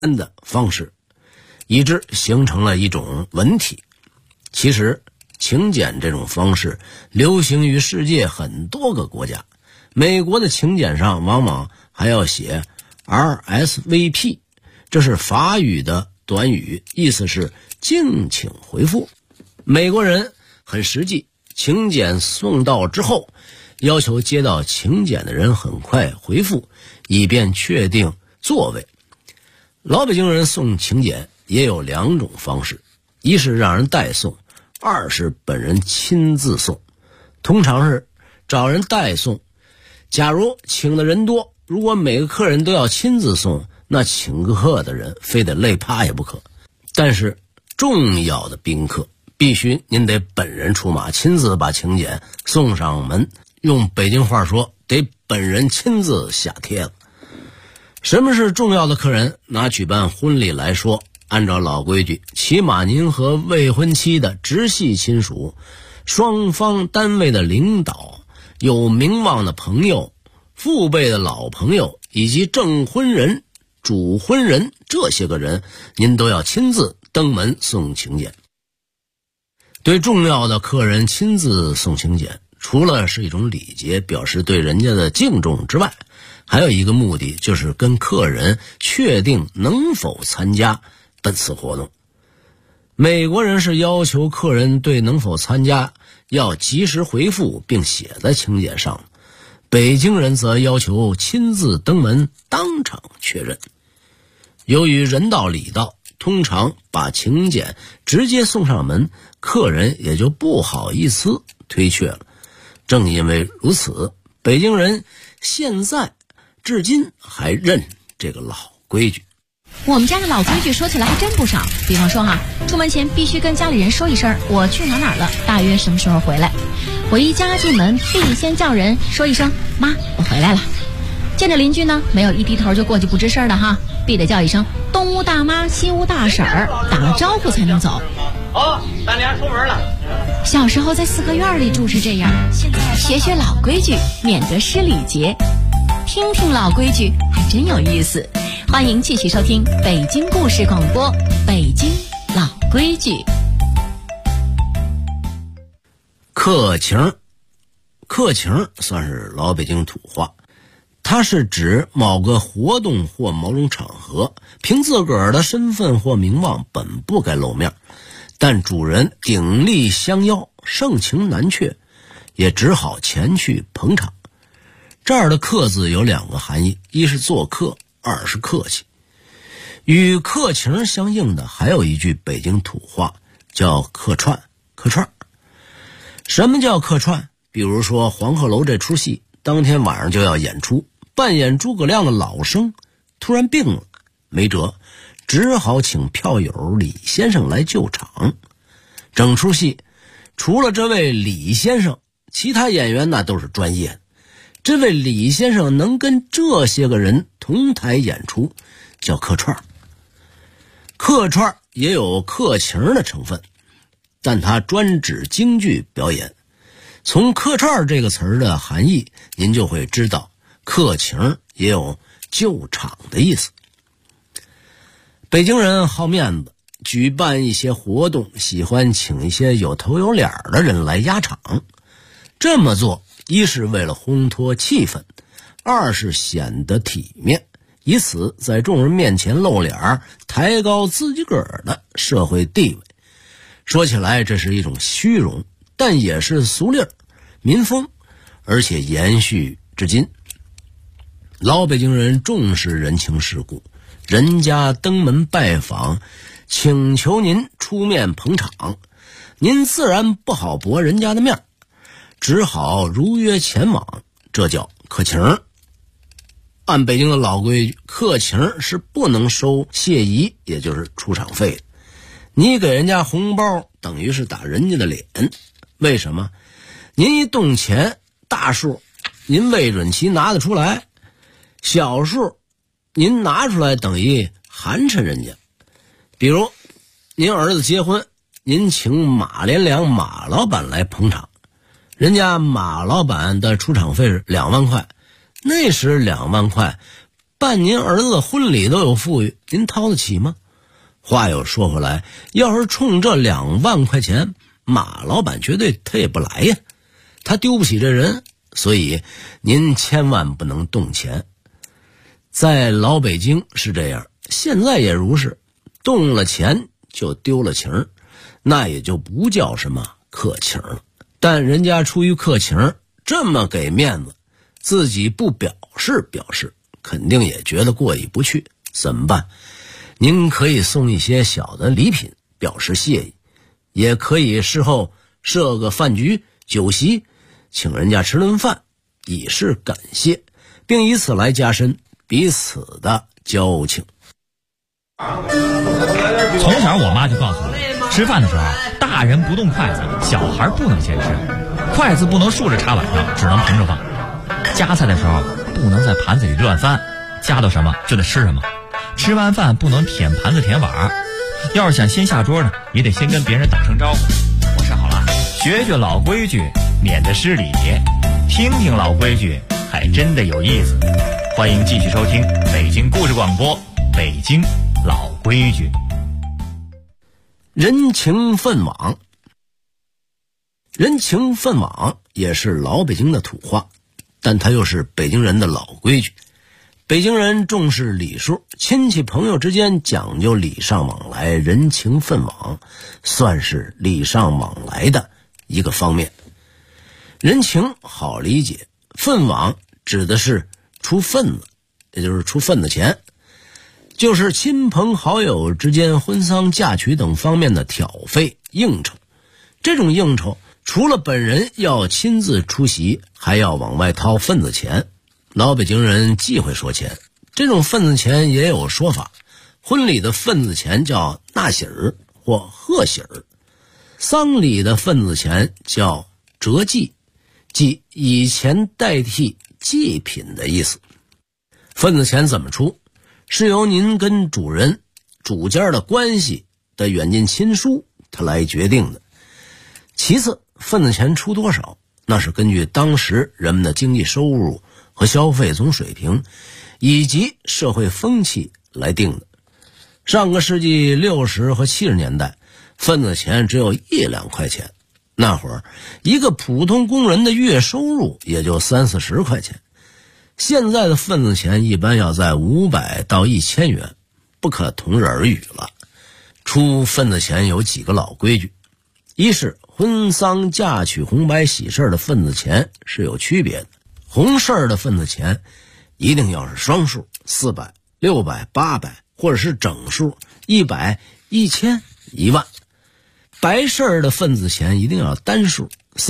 的方式，以致形成了一种文体。其实请柬这种方式流行于世界很多个国家，美国的请柬上往往还要写 RSVP， 这是法语的短语，意思是敬请回复。美国人很实际，请柬送到之后，要求接到请柬的人很快回复，以便确定座位。老北京人送请柬也有两种方式，一是让人代送，二是本人亲自送。通常是找人代送。假如请的人多，如果每个客人都要亲自送，那请客的人非得累趴也不可。但是重要的宾客必须您得本人出马，亲自把请柬送上门，用北京话说，得本人亲自下帖子。什么是重要的客人？拿举办婚礼来说，按照老规矩，起码您和未婚妻的直系亲属、双方单位的领导、有名望的朋友、父辈的老朋友以及证婚人、主婚人，这些个人您都要亲自登门送请柬。对重要的客人亲自送请柬，除了是一种礼节，表示对人家的敬重之外，还有一个目的，就是跟客人确定能否参加本次活动。美国人是要求客人对能否参加要及时回复并写在请柬上，北京人则要求亲自登门当场确认。由于人到礼到，通常把请柬直接送上门，客人也就不好意思推却了。正因为如此，北京人现在至今还认这个老规矩。 我们家的老规矩说起来还真不少，比方说出门前必须跟家里人说一声我去哪儿了，大约什么时候回来。回家进门必先叫人说一声妈，我回来了。见着邻居呢，没有一低头就过去不吱声的必得叫一声东屋大妈西屋大婶儿，打个招呼才能走。 好，咱俩出门了。 小时候在四合院里住是这样，现在学学老规矩，免得失礼节。听听老规矩还真有意思。欢迎继续收听北京故事广播，北京老规矩。 客情，客情算是老北京土话，它是指某个活动或某种场合，凭自个儿的身份或名望本不该露面，但主人鼎力相邀，盛情难却，也只好前去捧场。这儿的客字有两个含义，一是做客，二是客气。与客情相应的还有一句北京土话，叫客串。客串什么叫客串？比如说黄鹤楼这出戏当天晚上就要演出，扮演诸葛亮的老生突然病了，没辙，只好请票友李先生来救场。整出戏除了这位李先生，其他演员那都是专业的。这位李先生能跟这些个人同台演出，叫客串。客串也有客情的成分，但它专指京剧表演。从客串这个词儿的含义，您就会知道客情也有救场的意思。北京人好面子，举办一些活动喜欢请一些有头有脸的人来压场。这么做，一是为了烘托气氛，二是显得体面，以此在众人面前露脸，抬高自己个儿的社会地位。说起来这是一种虚荣，但也是俗例民风，而且延续至今。老北京人重视人情世故，人家登门拜访，请求您出面捧场，您自然不好驳人家的面，只好如约前往，这叫客情。按北京的老规矩，客情是不能收谢仪，也就是出场费的。你给人家红包等于是打人家的脸。为什么？您一动钱，大数您未准其拿得出来，小数您拿出来等于寒碜人家。比如您儿子结婚，您请马连良马老板来捧场，人家马老板的出场费是2万块，那时2万块办您儿子婚礼都有富裕，您掏得起吗？话又说回来，要是冲这2万块钱，马老板绝对他也不来呀，他丢不起这人，所以您千万不能动钱。在老北京是这样，现在也如是，动了钱就丢了情，那也就不叫什么客情了。但人家出于客情，这么给面子，自己不表示，肯定也觉得过意不去，怎么办？您可以送一些小的礼品表示谢意，也可以事后设个饭局酒席，请人家吃顿饭以示感谢，并以此来加深彼此的交情。 从小我妈就告诉我，吃饭的时候大人不动筷子，小孩不能先吃，筷子不能竖着插碗上，只能平着放，夹菜的时候不能在盘子里乱翻，夹到什么就得吃什么，吃完饭不能舔盘子舔碗，要是想先下桌呢，也得先跟别人打声招呼。我说好了，学学老规矩，免得失礼，听听老规矩，还真的有意思。欢迎继续收听北京故事广播，北京老规矩。 人情分网，人情分网也是老北京的土话，但它又是北京人的老规矩。北京人重视礼数，亲戚朋友之间讲究礼尚往来，人情分网算是礼尚往来的一个方面。人情好理解，分网指的是出份子，也就是出份子钱，就是亲朋好友之间婚丧嫁娶等方面的挑费应酬。这种应酬除了本人要亲自出席，还要往外掏份子钱。老北京人忌讳说钱，这种份子钱也有说法。婚礼的份子钱叫纳喜儿或贺喜儿，丧礼的份子钱叫折祭，即以钱代替祭品的意思。份子钱怎么出，是由您跟主人主家的关系的远近亲疏他来决定的。其次，份子钱出多少，那是根据当时人们的经济收入和消费总水平以及社会风气来定的。上个世纪60和70年代，份子钱只有1-2块钱，那会儿一个普通工人的月收入也就30-40块钱。现在的份子钱一般要在500到1000元，不可同日而语了。出份子钱有几个老规矩，一是婚丧嫁娶红白喜事的份子钱是有区别的。红事的份子钱一定要是双数，400、600、800，或者是整数100、1000、1万。白事的份子钱一定要单数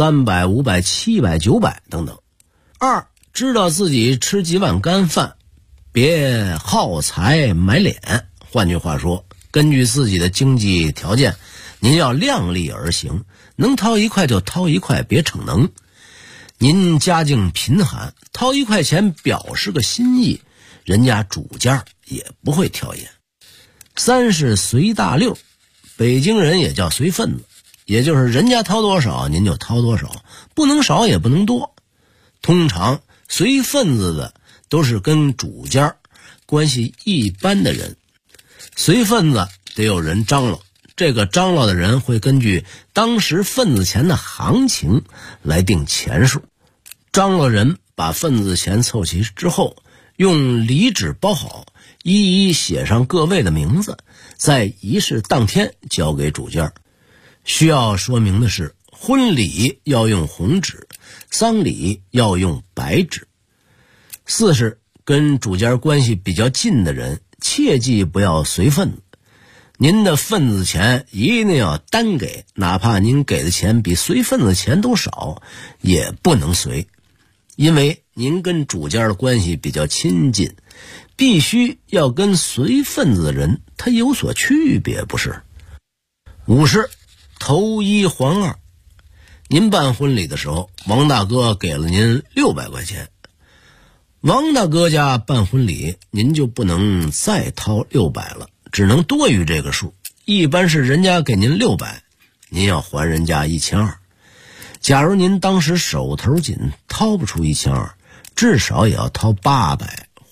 ，300、500、700、900等等。二，知道自己吃几碗干饭，别耗财买脸。换句话说，根据自己的经济条件，您要量力而行，能掏1块就掏1块，别逞能。您家境贫寒，掏1块钱表示个心意，人家主家也不会挑眼。三是随大溜，北京人也叫随份子，也就是人家掏多少您就掏多少，不能少也不能多。通常随份子的都是跟主家关系一般的人，随份子得有人张罗，这个张罗的人会根据当时份子钱的行情来定钱数。张罗人把份子钱凑齐之后，用礼纸包好，一一写上各位的名字，在仪式当天交给主家。需要说明的是，婚礼要用红纸，丧礼要用白纸。四是跟主家关系比较近的人，切记不要随份子。您的份子钱一定要单给，哪怕您给的钱比随份子钱都少，也不能随。因为您跟主家的关系比较亲近，必须要跟随份子的人他有所区别，不是？五是头1还2。您办婚礼的时候，王大哥给了您600块钱，王大哥家办婚礼您就不能再掏600了，只能多于这个数。一般是人家给您600，您要还人家1200。假如您当时手头紧，掏不出1200，至少也要掏800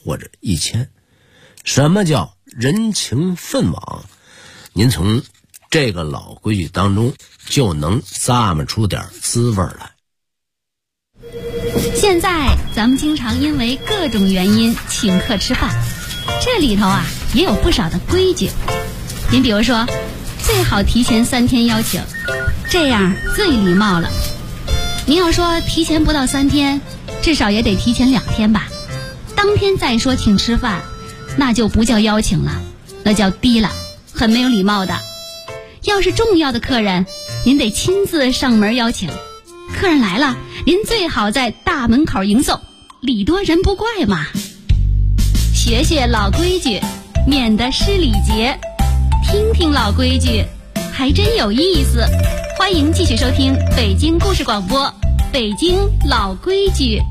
或者1000。什么叫人情分往？您从这个老规矩当中就能咂摸出点滋味来。 现在咱们经常因为各种原因请客吃饭，这里头啊也有不少的规矩。您比如说，最好提前3天邀请，这样最礼貌了。您要说提前不到3天，至少也得提前2天吧。当天再说请吃饭，那就不叫邀请了，那叫低了，很没有礼貌的。要是重要的客人，您得亲自上门邀请。客人来了，您最好在大门口迎送，礼多人不怪嘛。学学老规矩，免得失礼节。听听老规矩，还真有意思。欢迎继续收听北京故事广播，北京老规矩。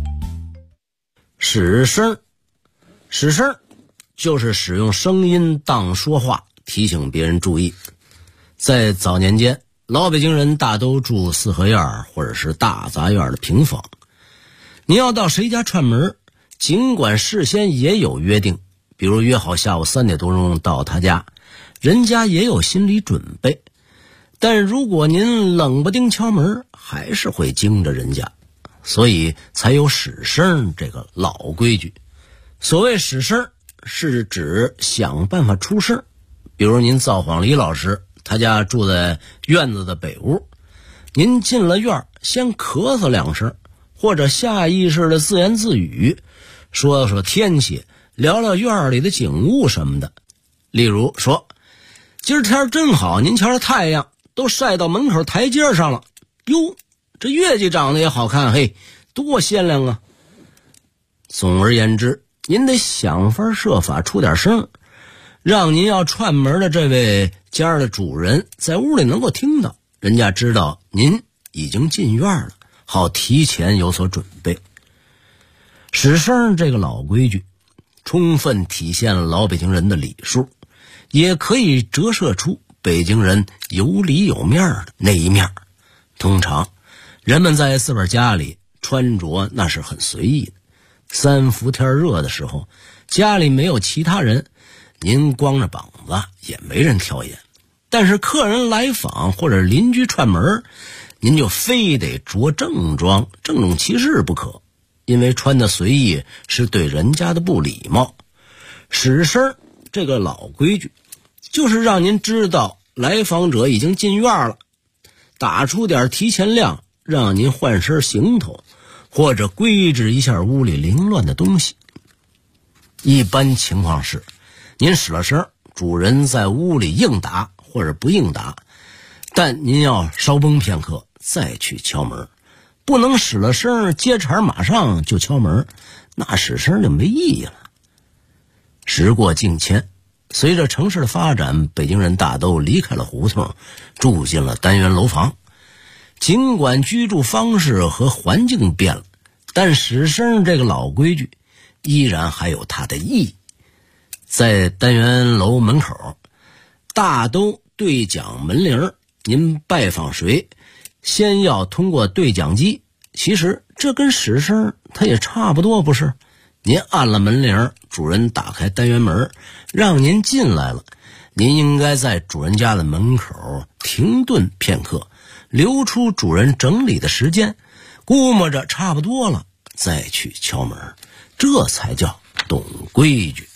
使声，使声就是使用声音当说话，提醒别人注意。在早年间，老北京人大都住四合院或者是大杂院的平房。你要到谁家串门，尽管事先也有约定，比如约好下午3点多钟到他家，人家也有心理准备。但如果您冷不丁敲门，还是会惊着人家，所以才有使声这个老规矩。所谓使声，是指想办法出声。比如您造访李老师，他家住在院子的北屋，您进了院，先咳嗽2声，或者下意识的自言自语，说说天气，聊聊院里的景物什么的。例如说，今儿天真好，您瞧这太阳都晒到门口台阶上了，哟，这月季长得也好看，嘿，多鲜亮啊。总而言之，您得想法设法出点声，让您要串门的这位家的主人在屋里能够听到，人家知道您已经进院了，好提前有所准备。使声这个老规矩，充分体现了老北京人的礼数，也可以折射出北京人有里有面的那一面。通常人们在自个儿家里穿着那是很随意的，3伏天热的时候，家里没有其他人，您光着膀子也没人挑眼。但是客人来访或者邻居串门，您就非得着正装，郑重其事不可，因为穿的随意是对人家的不礼貌。使声这个老规矩，就是让您知道来访者已经进院了，打出点提前量，让您换身行头，或者规制一下屋里凌乱的东西。一般情况是，您使了声，主人在屋里应答或者不应答，但您要稍绷片刻再去敲门，不能使了声接茬马上就敲门，那使声就没意义了。时过境迁，随着城市的发展，北京人大都离开了胡同，住进了单元楼房。尽管居住方式和环境变了，但使声这个老规矩依然还有它的意义。在单元楼门口大都对讲门铃，您拜访谁先要通过对讲机，其实这跟使声它也差不多，不是？您按了门铃，主人打开单元门让您进来了，您应该在主人家的门口停顿片刻，留出主人整理的时间，估摸着差不多了再去敲门，这才叫懂规矩。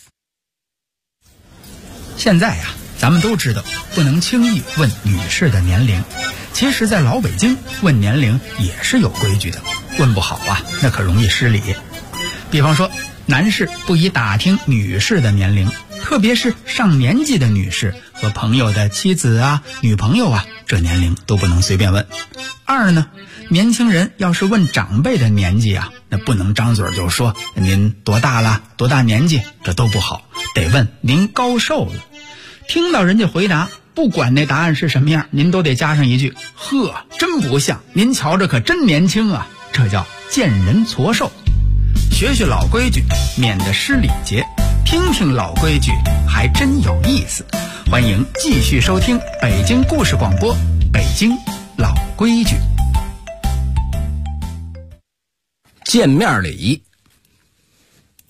现在呀，咱们都知道不能轻易问女士的年龄，其实在老北京问年龄也是有规矩的，问不好啊，那可容易失礼。比方说，男士不宜打听女士的年龄，特别是上年纪的女士和朋友的妻子啊、女朋友啊，这年龄都不能随便问。2呢，年轻人要是问长辈的年纪啊，那不能张嘴就说您多大了、多大年纪，这都不好，得问您高寿了。听到人家回答，不管那答案是什么样，您都得加上一句：呵，真不像，您瞧着可真年轻啊，这叫见人矬寿。学学老规矩，免得失礼节，听听老规矩，还真有意思。欢迎继续收听北京故事广播，北京老规矩。 见面礼仪，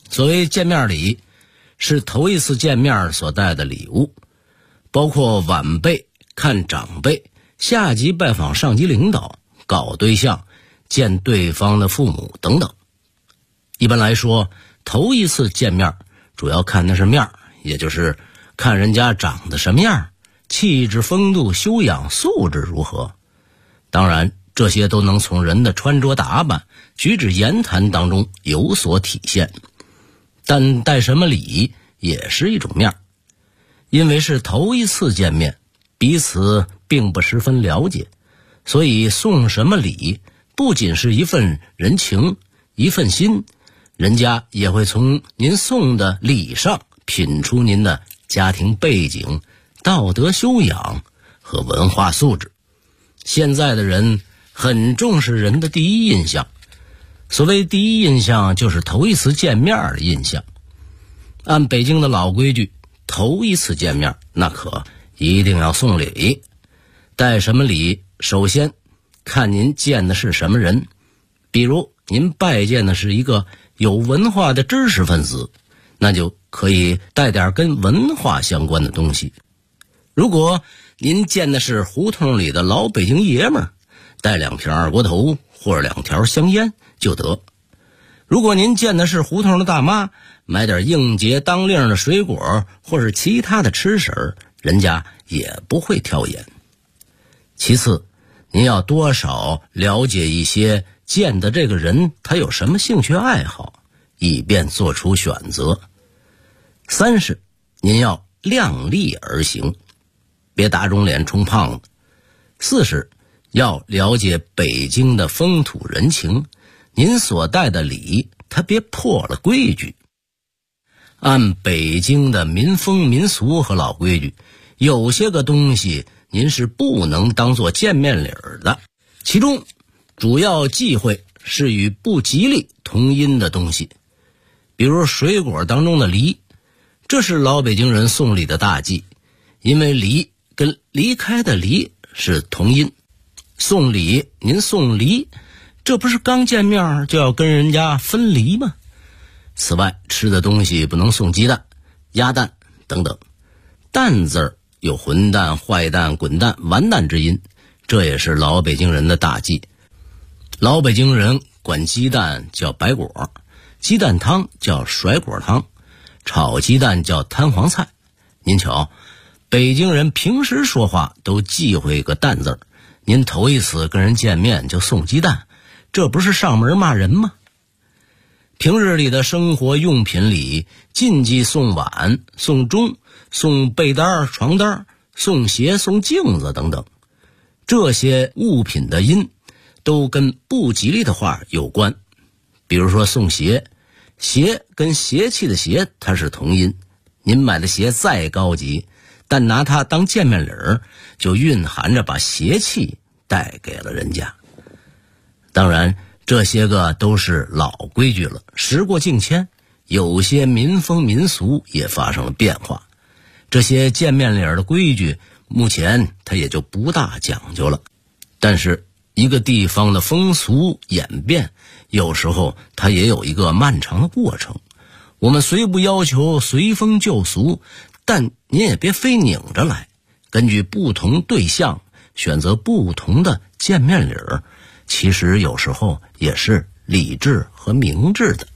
所谓见面礼，是头一次见面所带的礼物，包括晚辈看长辈，下级拜访上级领导，搞对象见对方的父母等等。一般来说，头一次见面主要看的是面，也就是看人家长得什么样，气质风度修养素质如何。当然这些都能从人的穿着打扮举止言谈当中有所体现，但带什么礼也是一种面。因为是头一次见面，彼此并不十分了解，所以送什么礼不仅是一份人情一份心，人家也会从您送的礼上品出您的家庭背景、道德修养和文化素质。现在的人很重视人的第一印象，所谓第一印象就是头一次见面的印象。按北京的老规矩，头一次见面那可一定要送礼。带什么礼，首先看您见的是什么人。比如您拜见的是一个有文化的知识分子，那就可以带点跟文化相关的东西。如果您见的是胡同里的老北京爷们儿，带2瓶二锅头或者2条香烟就得。如果您见的是胡同的大妈，买点应节当令的水果或是其他的吃食，人家也不会挑眼。其次，您要多少了解一些见的这个人他有什么兴趣爱好，以便做出选择。3是您要量力而行，别打肿脸充胖子。4是要了解北京的风土人情，您所带的礼他别破了规矩。按北京的民风民俗和老规矩，有些个东西您是不能当做见面礼的，其中主要忌讳是与不吉利同音的东西，比如水果当中的梨，这是老北京人送礼的大忌，因为梨跟离开的离是同音。送礼您送梨，这不是刚见面就要跟人家分离吗？此外，吃的东西不能送鸡蛋、鸭蛋等等。蛋字儿有混蛋、坏蛋、滚蛋、完蛋之音，这也是老北京人的大忌。老北京人管鸡蛋叫白果，鸡蛋汤叫甩果汤，炒鸡蛋叫摊黄菜。您瞧，北京人平时说话都忌讳个蛋字儿，您头一次跟人见面就送鸡蛋，这不是上门骂人吗？平日里的生活用品里禁忌送碗、送钟、送被单、床单、送鞋、送镜子等等，这些物品的音都跟不吉利的话有关。比如说送鞋，鞋跟邪气的邪它是同音，您买的鞋再高级，但拿它当见面礼儿，就蕴含着把邪气带给了人家。当然这些个都是老规矩了，时过境迁，有些民风民俗也发生了变化。这些见面礼的规矩目前它也就不大讲究了，但是一个地方的风俗演变，有时候它也有一个漫长的过程。我们虽不要求随风就俗，但您也别非拧着来，根据不同对象选择不同的见面礼儿，其实有时候也是理智和明智的。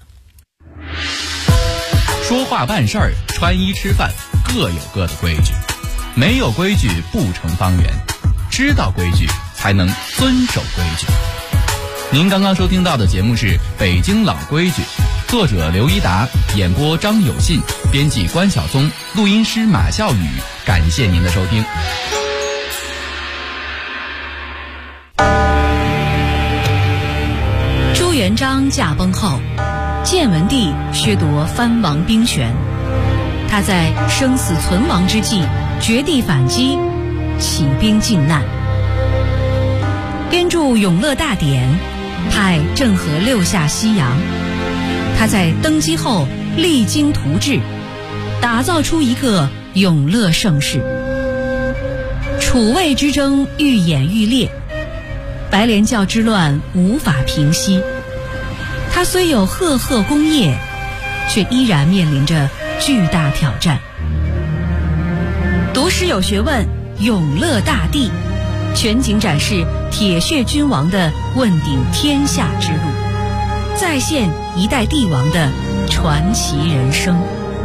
说话办事儿、穿衣吃饭各有各的规矩，没有规矩不成方圆，知道规矩才能遵守规矩。您刚刚收听到的节目是《北京老规矩》，作者刘一达，演播张有信，编辑关晓松，录音师马笑宇。感谢您的收听。 朱元璋驾崩后，建文帝削夺藩王兵权，他在生死存亡之际绝地反击，起兵靖难，编著《永乐大典》，派郑和六下西洋。他在登基后励精图治，打造出一个永乐盛世。楚魏之争愈演愈烈，白莲教之乱无法平息。他虽有赫赫功业， 却依然面临着巨大挑战。读诗有学问，永乐大帝，全景展示铁血君王的问鼎天下之路，再现一代帝王的传奇人生。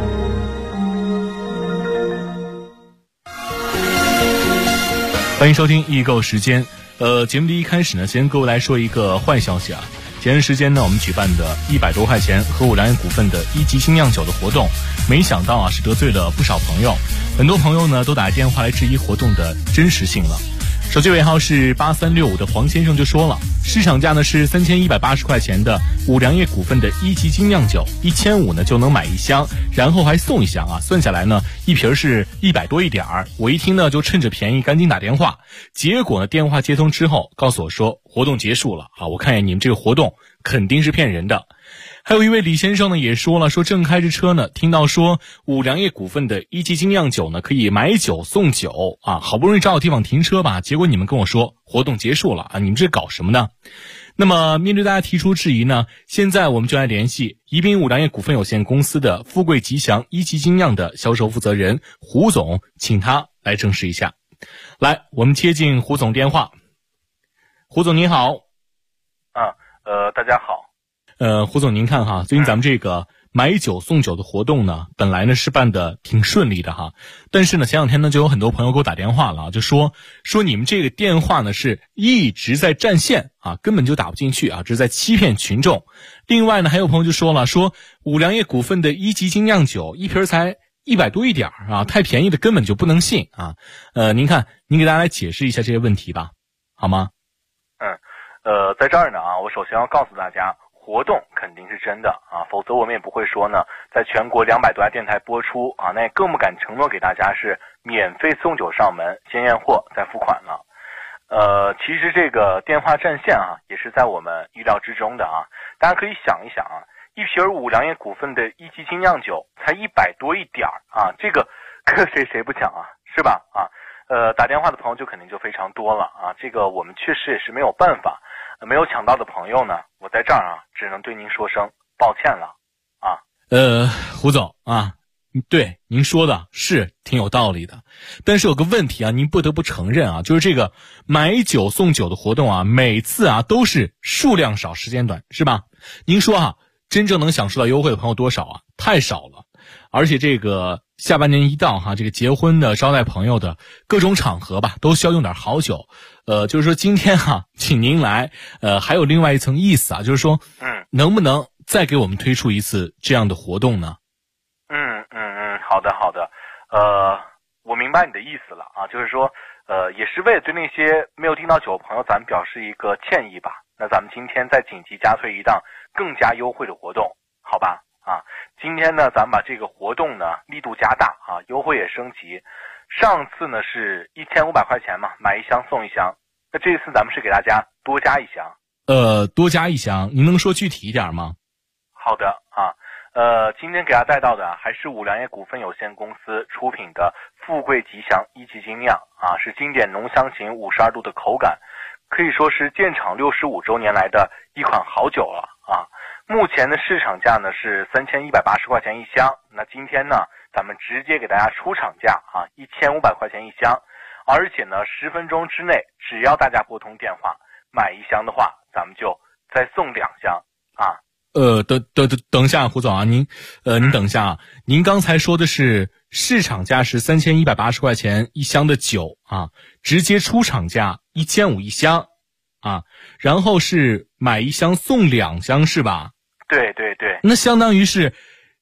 欢迎收听易购时间。节目的一开始呢，先跟各位来说一个坏消息啊。前段时间呢，我们举办的100多块钱和五粮液股份的1级精酿酒的活动，没想到啊是得罪了不少朋友，很多朋友呢都打电话来质疑活动的真实性了。手机尾号是8365的黄先生就说了，市场价呢是3180块钱的五粮液股份的1级精酿酒，1500呢就能买1箱，然后还送1箱啊，算下来呢一瓶是100多一点儿。我一听呢就趁着便宜赶紧打电话，结果呢电话接通之后告诉我说活动结束了啊，我看见你们这个活动肯定是骗人的。还有一位李先生呢也说了，说正开着车呢，听到说五粮液股份的1级精酿酒呢可以买酒送酒啊，好不容易找个地方停车吧，结果你们跟我说活动结束了啊，你们这搞什么呢？那么面对大家提出质疑呢，现在我们就来联系宜宾五粮液股份有限公司的富贵吉祥1级精酿的销售负责人胡总，请他来证实一下。来，我们接进胡总电话。胡总您好。 大家好。 胡总您看哈，最近咱们这个买酒送酒的活动呢，本来呢是办的挺顺利的哈，但是呢前两天呢就有很多朋友给我打电话了啊，就说你们这个电话呢是一直在占线啊，根本就打不进去啊，这是在欺骗群众。另外呢还有朋友就说了，说五粮液股份的1级精酿酒一瓶才100多一点啊，太便宜的根本就不能信啊。您看您给大家来解释一下这些问题吧，好吗？ 在这儿呢啊，我首先要告诉大家，活动肯定是真的啊，否则我们也不会说呢，在全国200多家电台播出啊，那也更不敢承诺给大家是免费送酒上门，先验货再付款了。其实这个电话占线啊，也是在我们意料之中的啊。大家可以想一想啊，一瓶五粮液股份的1级精酿酒才100多一点啊，这个搁谁不抢啊，是吧？啊，打电话的朋友就肯定就非常多了啊，这个我们确实也是没有办法。没有抢到的朋友呢，我在这儿啊，只能对您说声抱歉了啊。 胡总啊，对您说的是挺有道理的，但是有个问题啊，您不得不承认啊，就是这个买酒送酒的活动啊，每次啊都是数量少时间短，是吧？您说啊，真正能享受到优惠的朋友多少啊？太少了。而且这个下半年一到哈，这个结婚的、招待朋友的各种场合吧，都需要用点好酒。就是说今天哈，请您来，还有另外一层意思啊，就是说，能不能再给我们推出一次这样的活动呢？ 好的，我明白你的意思了啊，就是说，也是为了对那些没有订到酒的朋友，咱们表示一个歉意吧。那咱们今天再紧急加推一档更加优惠的活动，好吧？啊，今天呢，咱们把这个活动呢力度加大啊，优惠也升级。上次呢是1500块钱嘛，买1箱送1箱。那这次咱们是给大家多加1箱。 多加1箱，您能说具体一点吗？ 好的啊，今天给大家带到的还是五粮液股份有限公司出品的富贵吉祥1级精酿啊，是经典浓香型52度的口感，可以说是建厂65周年来的一款好酒了啊。目前的市场价呢是3180块钱1箱，那今天呢咱们直接给大家出厂价啊，1500块钱1箱，而且呢10分钟之内，只要大家拨通电话买1箱的话，咱们就再送2箱啊。 等一下，胡总啊，您等一下啊，您刚才说的是市场价是3180块钱1箱的酒啊，直接出厂价1500 1箱啊，然后是买1箱送2箱是吧？ 对， 那相当于是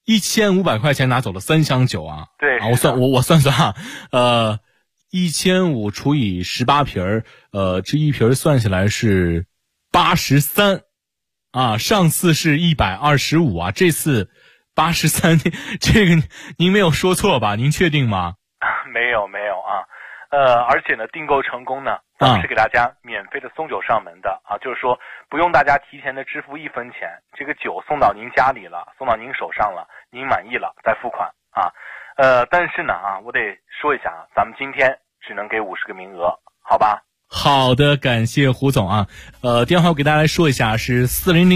1500块钱拿走了3箱酒啊。 对啊，我算啊，1500除以18瓶这一瓶算下来是83啊，上次是125啊，这次83，这个您没有说错吧？您确定吗？ 没有啊，而且呢，订购成功呢，咱们是给大家免费的送酒上门的啊，就是说不用大家提前的支付1分钱，这个酒送到您家里了，送到您手上了，您满意了再付款啊。但是呢啊，我得说一下啊，咱们今天只能给50个名额，好吧？ 好的，感谢胡总啊。电话我给大家来说一下，是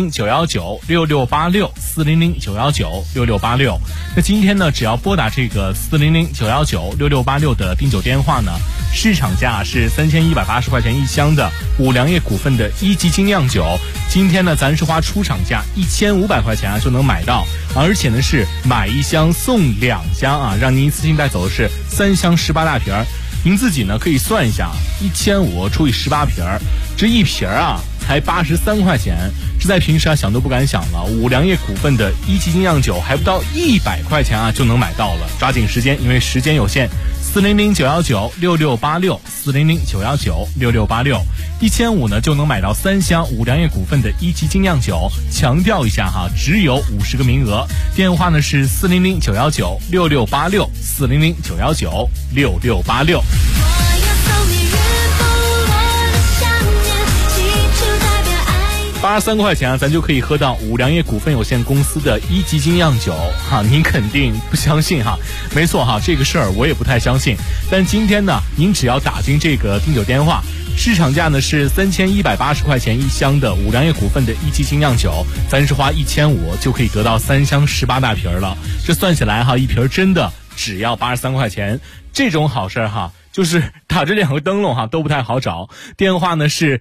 400-919-6686，400-919-6686。那今天呢，只要拨打这个400-919-6686的订酒电话呢，市场价是3180块钱一箱的五粮液股份的一级精酿酒。今天呢，咱是花出厂价1500块钱啊就能买到，而且呢是买一箱送2箱啊，让您一次性带走的是3箱18大瓶儿。您自己呢可以算一下，1500除以18瓶儿，这一瓶儿啊才83块钱，这在平时啊想都不敢想了。五粮液股份的一级精酿酒还不到100块钱啊就能买到了，抓紧时间，因为时间有限。400-919-6686，400-919-6686，1500呢就能买到3箱五粮液股份的一级精酿酒。强调一下哈，只有50个名额。电话呢是400-919-6686，400-919-6686。83块钱啊，咱就可以喝到五粮液股份有限公司的一级精酿酒哈，您肯定不相信哈？没错哈，这个事儿我也不太相信。但今天呢，您只要打进这个订酒电话，市场价呢是3180块钱一箱的五粮液股份的一级精酿酒，咱是花1500就可以得到3箱18大瓶了。这算起来哈，一瓶真的只要83块钱，这种好事哈。就是打这2个灯笼哈都不太好找。电话呢是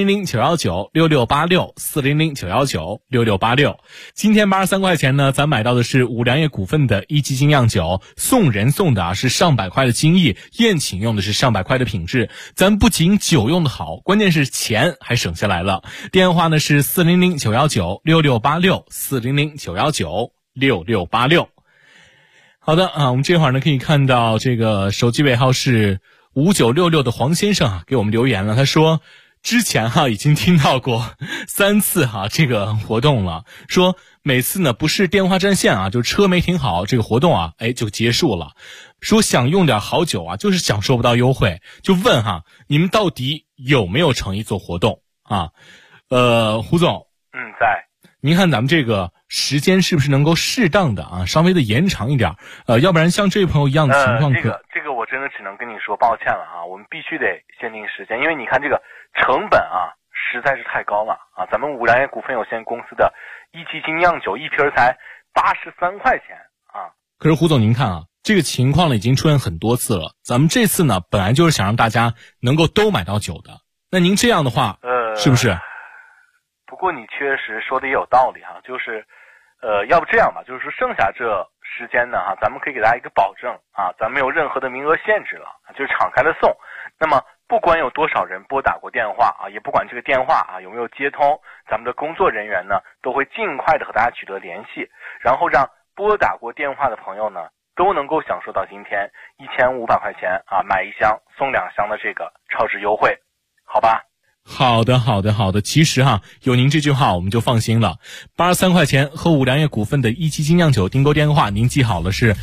400-919-6686，400-919-6686。今天83块钱呢，咱买到的是五粮液股份的一级精酿酒，送人送的啊是上百块的精益，宴请用的是上百块的品质。咱不仅酒用的好，关键是钱还省下来了。电话呢是400-919-6686，400-919-6686。好的啊，我们这会儿呢可以看到这个手机尾号是5966的黄先生啊给我们留言了，他说之前哈已经听到过3次哈这个活动了，说每次呢不是电话占线啊，就车没停好，这个活动啊就结束了。说想用点好酒啊，就是享受不到优惠，就问哈你们到底有没有诚意做活动啊？胡总， 在。 您看咱们这个时间是不是能够适当的啊，稍微的延长一点？要不然像这位朋友一样的情况， 这个我真的只能跟你说抱歉了啊，我们必须得限定时间，因为你看这个成本啊实在是太高了啊，咱们五粮液股份有限公司的一级精酿酒一瓶才83块钱啊。 可是胡总您看啊，这个情况呢已经出现很多次了，咱们这次呢本来就是想让大家能够都买到酒的，那您这样的话是不是？ 不过你确实说的也有道理哈，就是要不这样吧，就是说剩下这时间呢哈，咱们可以给大家一个保证啊，咱没有任何的名额限制了，就是敞开的送。那么不管有多少人拨打过电话啊，也不管这个电话啊有没有接通，咱们的工作人员呢都会尽快的和大家取得联系，然后让拨打过电话的朋友呢都能够享受到今天1500块钱啊买1箱送2箱的这个超值优惠，好吧？ 好的，其实哈，有您这句话我们就放心了。83块钱和五粮液股份的一级精酿酒订购电话，您记好了是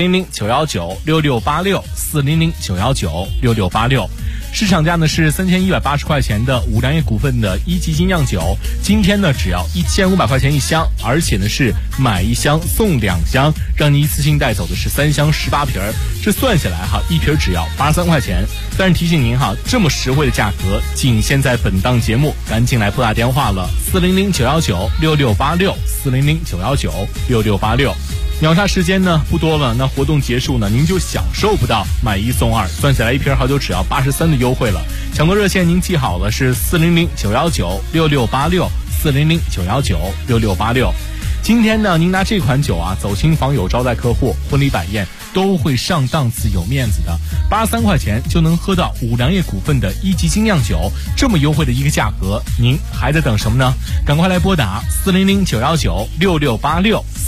400-919-6686，400-919-6686。市场价呢是3180块钱的五粮液股份的一级精酿酒，今天呢只要1500块钱一箱，而且呢是买1箱送2箱，让您一次性带走的是3箱18瓶儿，这算下来哈，一瓶只要83块钱。但是提醒您哈，这么实惠的价格仅限在本档节目，赶紧来拨打电话了，400-919-6686，400-919-6686。秒杀时间呢不多了，那活动结束呢，您就享受不到买1送2，算下来一瓶好酒只要83的优惠了。抢购热线您记好了是400-919-6686，400-919-6686。今天呢，您拿这款酒啊走亲访友、招待客户、婚礼摆宴都会上档次、有面子的。83块钱就能喝到五粮液股份的一级精酿酒，这么优惠的一个价格，您还在等什么呢？赶快来拨打400-919-6686。